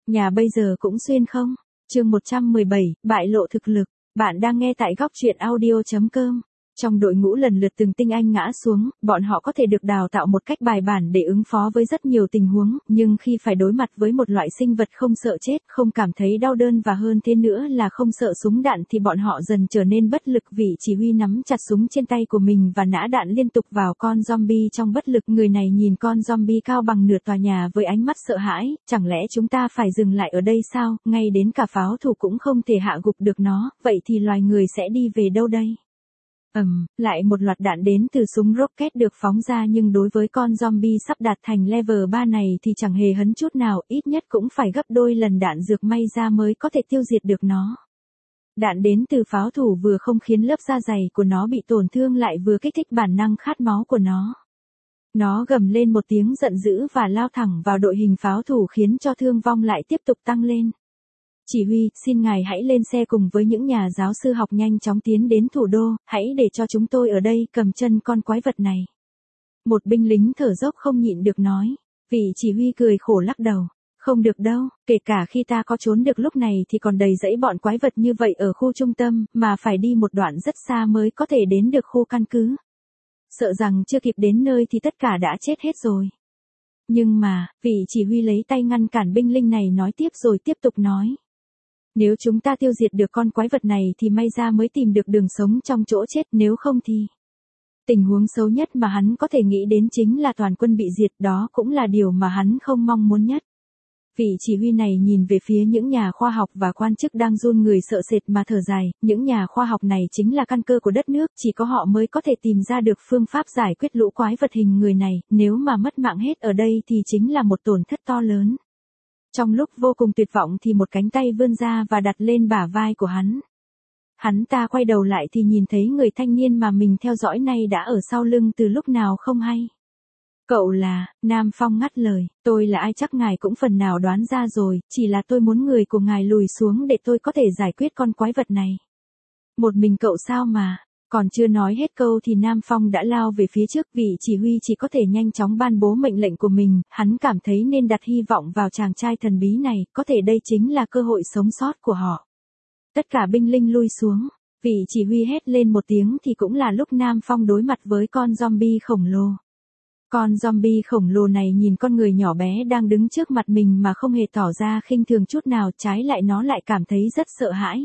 Nhà bây giờ cũng xuyên không? Chương 117, bại lộ thực lực. Bạn đang nghe tại góc truyện audio.com. Trong đội ngũ lần lượt từng tinh anh ngã xuống, bọn họ có thể được đào tạo một cách bài bản để ứng phó với rất nhiều tình huống, nhưng khi phải đối mặt với một loại sinh vật không sợ chết, không cảm thấy đau đớn và hơn thế nữa là không sợ súng đạn thì bọn họ dần trở nên bất lực. Vị chỉ huy nắm chặt súng trên tay của mình và nã đạn liên tục vào con zombie trong bất lực. Người này nhìn con zombie cao bằng nửa tòa nhà với ánh mắt sợ hãi, chẳng lẽ chúng ta phải dừng lại ở đây sao, ngay đến cả pháo thủ cũng không thể hạ gục được nó, vậy thì loài người sẽ đi về đâu đây? Lại một loạt đạn đến từ súng rocket được phóng ra, nhưng đối với con zombie sắp đạt thành level 3 này thì chẳng hề hấn chút nào, ít nhất cũng phải gấp đôi lần đạn dược may ra mới có thể tiêu diệt được nó. Đạn đến từ pháo thủ vừa không khiến lớp da dày của nó bị tổn thương lại vừa kích thích bản năng khát máu của nó. Nó gầm lên một tiếng giận dữ và lao thẳng vào đội hình pháo thủ khiến cho thương vong lại tiếp tục tăng lên. Chỉ huy, xin ngài hãy lên xe cùng với những nhà giáo sư học nhanh chóng tiến đến thủ đô, hãy để cho chúng tôi ở đây cầm chân con quái vật này. Một binh lính thở dốc không nhịn được nói. Vị chỉ huy cười khổ lắc đầu. Không được đâu, kể cả khi ta có trốn được lúc này thì còn đầy dẫy bọn quái vật như vậy ở khu trung tâm, mà phải đi một đoạn rất xa mới có thể đến được khu căn cứ. Sợ rằng chưa kịp đến nơi thì tất cả đã chết hết rồi. Nhưng mà, vị chỉ huy lấy tay ngăn cản binh lính này nói tiếp rồi tiếp tục nói. Nếu chúng ta tiêu diệt được con quái vật này thì may ra mới tìm được đường sống trong chỗ chết, nếu không thì... Tình huống xấu nhất mà hắn có thể nghĩ đến chính là toàn quân bị diệt, đó cũng là điều mà hắn không mong muốn nhất. Vị chỉ huy này nhìn về phía những nhà khoa học và quan chức đang run người sợ sệt mà thở dài, những nhà khoa học này chính là căn cơ của đất nước, chỉ có họ mới có thể tìm ra được phương pháp giải quyết lũ quái vật hình người này, nếu mà mất mạng hết ở đây thì chính là một tổn thất to lớn. Trong lúc vô cùng tuyệt vọng thì một cánh tay vươn ra và đặt lên bả vai của hắn. Hắn ta quay đầu lại thì nhìn thấy người thanh niên mà mình theo dõi nay đã ở sau lưng từ lúc nào không hay. Cậu là, Nam Phong ngắt lời, tôi là ai chắc ngài cũng phần nào đoán ra rồi, chỉ là tôi muốn người của ngài lùi xuống để tôi có thể giải quyết con quái vật này. Một mình cậu sao mà... Còn chưa nói hết câu thì Nam Phong đã lao về phía trước, vị chỉ huy chỉ có thể nhanh chóng ban bố mệnh lệnh của mình, hắn cảm thấy nên đặt hy vọng vào chàng trai thần bí này, có thể đây chính là cơ hội sống sót của họ. Tất cả binh lính lui xuống, vị chỉ huy hét lên một tiếng thì cũng là lúc Nam Phong đối mặt với con zombie khổng lồ. Con zombie khổng lồ này nhìn con người nhỏ bé đang đứng trước mặt mình mà không hề tỏ ra khinh thường chút nào, trái lại nó lại cảm thấy rất sợ hãi.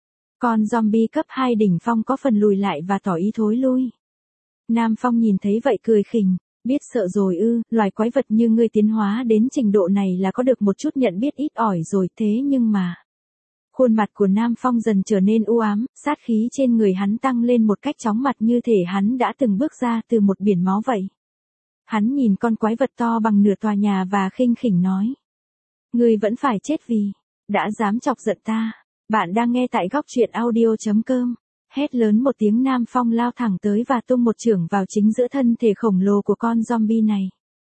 Con zombie cấp 2 đỉnh phong có phần lùi lại và tỏ ý thối lui. Nam Phong nhìn thấy vậy cười khỉnh, biết sợ rồi ư, loài quái vật như ngươi tiến hóa đến trình độ này là có được một chút nhận biết ít ỏi rồi, thế nhưng mà... Khuôn mặt của Nam Phong dần trở nên u ám, sát khí trên người hắn tăng lên một cách chóng mặt như thể hắn đã từng bước ra từ một biển máu vậy. Hắn nhìn con quái vật to bằng nửa tòa nhà và khinh khỉnh nói. Ngươi vẫn phải chết vì, đã dám chọc giận ta. Bạn đang nghe tại góc truyện audio.com. Hét lớn một tiếng, Nam Phong lao thẳng tới và tung một chưởng vào chính giữa thân thể khổng lồ của con zombie này.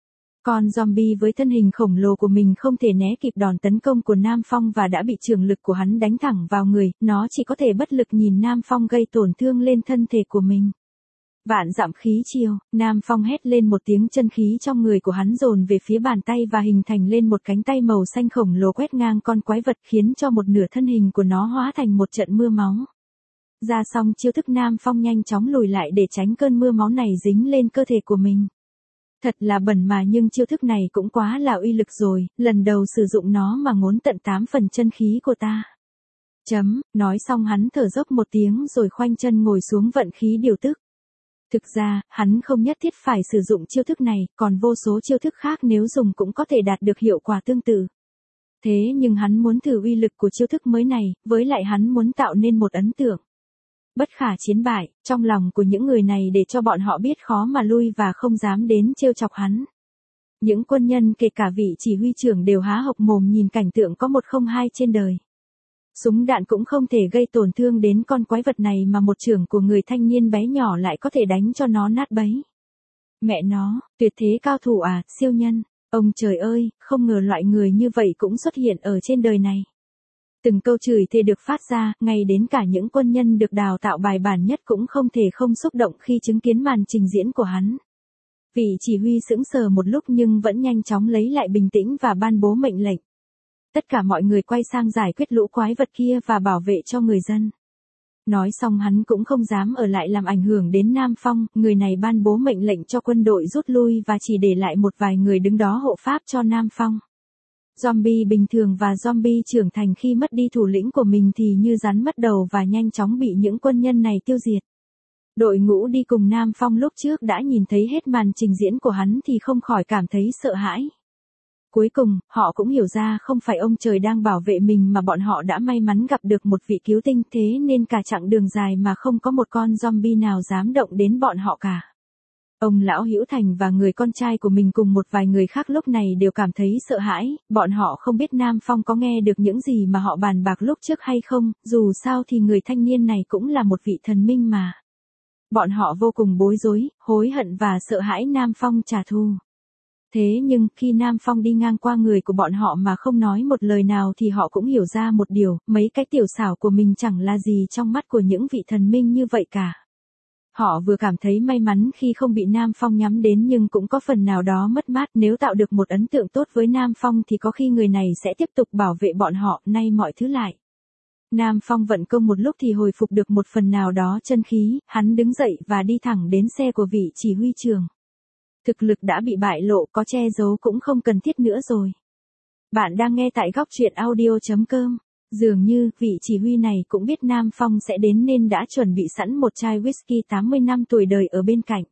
Con zombie với thân hình khổng lồ của mình không thể né kịp đòn tấn công của Nam Phong và đã bị chưởng lực của hắn đánh thẳng vào người, nó chỉ có thể bất lực nhìn Nam Phong gây tổn thương lên thân thể của mình. Vạn dặm khí chiều, Nam Phong hét lên một tiếng, chân khí trong người của hắn dồn về phía bàn tay và hình thành lên một cánh tay màu xanh khổng lồ quét ngang con quái vật khiến cho một nửa thân hình của nó hóa thành một trận mưa máu. Ra xong chiêu thức, Nam Phong nhanh chóng lùi lại để tránh cơn mưa máu này dính lên cơ thể của mình. Thật là bẩn mà, nhưng chiêu thức này cũng quá là uy lực rồi, lần đầu sử dụng nó mà ngốn tận 8 phần chân khí của ta. Nói xong hắn thở dốc một tiếng rồi khoanh chân ngồi xuống vận khí điều tức. Thực ra, hắn không nhất thiết phải sử dụng chiêu thức này, còn vô số chiêu thức khác nếu dùng cũng có thể đạt được hiệu quả tương tự. Thế nhưng hắn muốn thử uy lực của chiêu thức mới này, với lại hắn muốn tạo nên một ấn tượng bất khả chiến bại trong lòng của những người này để cho bọn họ biết khó mà lui và không dám đến trêu chọc hắn. Những quân nhân kể cả vị chỉ huy trưởng đều há hốc mồm nhìn cảnh tượng có một không hai trên đời. Súng đạn cũng không thể gây tổn thương đến con quái vật này mà một chưởng của người thanh niên bé nhỏ lại có thể đánh cho nó nát bấy. Mẹ nó, tuyệt thế cao thủ à, siêu nhân, ông trời ơi, không ngờ loại người như vậy cũng xuất hiện ở trên đời này. Từng câu chửi thề được phát ra, ngay đến cả những quân nhân được đào tạo bài bản nhất cũng không thể không xúc động khi chứng kiến màn trình diễn của hắn. Vị chỉ huy sững sờ một lúc nhưng vẫn nhanh chóng lấy lại bình tĩnh và ban bố mệnh lệnh. Tất cả mọi người quay sang giải quyết lũ quái vật kia và bảo vệ cho người dân. Nói xong hắn cũng không dám ở lại làm ảnh hưởng đến Nam Phong, người này ban bố mệnh lệnh cho quân đội rút lui và chỉ để lại một vài người đứng đó hộ pháp cho Nam Phong. Zombie bình thường và zombie trưởng thành khi mất đi thủ lĩnh của mình thì như rắn mất đầu và nhanh chóng bị những quân nhân này tiêu diệt. Đội ngũ đi cùng Nam Phong lúc trước đã nhìn thấy hết màn trình diễn của hắn thì không khỏi cảm thấy sợ hãi. Cuối cùng, họ cũng hiểu ra không phải ông trời đang bảo vệ mình mà bọn họ đã may mắn gặp được một vị cứu tinh, thế nên cả chặng đường dài mà không có một con zombie nào dám động đến bọn họ cả. Ông lão Hữu Thành và người con trai của mình cùng một vài người khác lúc này đều cảm thấy sợ hãi, bọn họ không biết Nam Phong có nghe được những gì mà họ bàn bạc lúc trước hay không, dù sao thì người thanh niên này cũng là một vị thần minh mà. Bọn họ vô cùng bối rối, hối hận và sợ hãi Nam Phong trả thù. Thế nhưng, khi Nam Phong đi ngang qua người của bọn họ mà không nói một lời nào thì họ cũng hiểu ra một điều, mấy cái tiểu xảo của mình chẳng là gì trong mắt của những vị thần minh như vậy cả. Họ vừa cảm thấy may mắn khi không bị Nam Phong nhắm đến nhưng cũng có phần nào đó mất mát, nếu tạo được một ấn tượng tốt với Nam Phong thì có khi người này sẽ tiếp tục bảo vệ bọn họ, nay mọi thứ lại. Nam Phong vận công một lúc thì hồi phục được một phần nào đó chân khí, hắn đứng dậy và đi thẳng đến xe của vị chỉ huy trưởng. Thực lực đã bị bại lộ, có che giấu cũng không cần thiết nữa rồi. Bạn đang nghe tại góc truyện audio.com. Dường như, vị chỉ huy này cũng biết Nam Phong sẽ đến nên đã chuẩn bị sẵn một chai whisky 80 năm tuổi đời ở bên cạnh.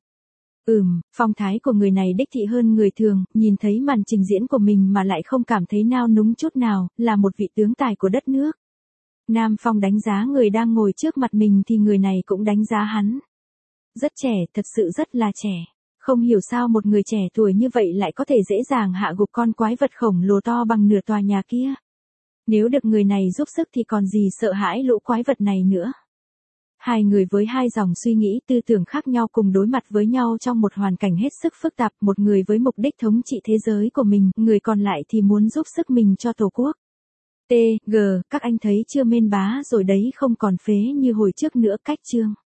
Phong thái của người này đích thị hơn người thường, nhìn thấy màn trình diễn của mình mà lại không cảm thấy nao núng chút nào, là một vị tướng tài của đất nước. Nam Phong đánh giá người đang ngồi trước mặt mình thì người này cũng đánh giá hắn. Rất trẻ, thật sự rất là trẻ. Không hiểu sao một người trẻ tuổi như vậy lại có thể dễ dàng hạ gục con quái vật khổng lồ to bằng nửa tòa nhà kia. Nếu được người này giúp sức thì còn gì sợ hãi lũ quái vật này nữa. Hai người với hai dòng suy nghĩ tư tưởng khác nhau cùng đối mặt với nhau trong một hoàn cảnh hết sức phức tạp, một người với mục đích thống trị thế giới của mình, người còn lại thì muốn giúp sức mình cho Tổ quốc. Các anh thấy chưa, Mên Bá rồi đấy, không còn phế như hồi trước nữa, cách chương.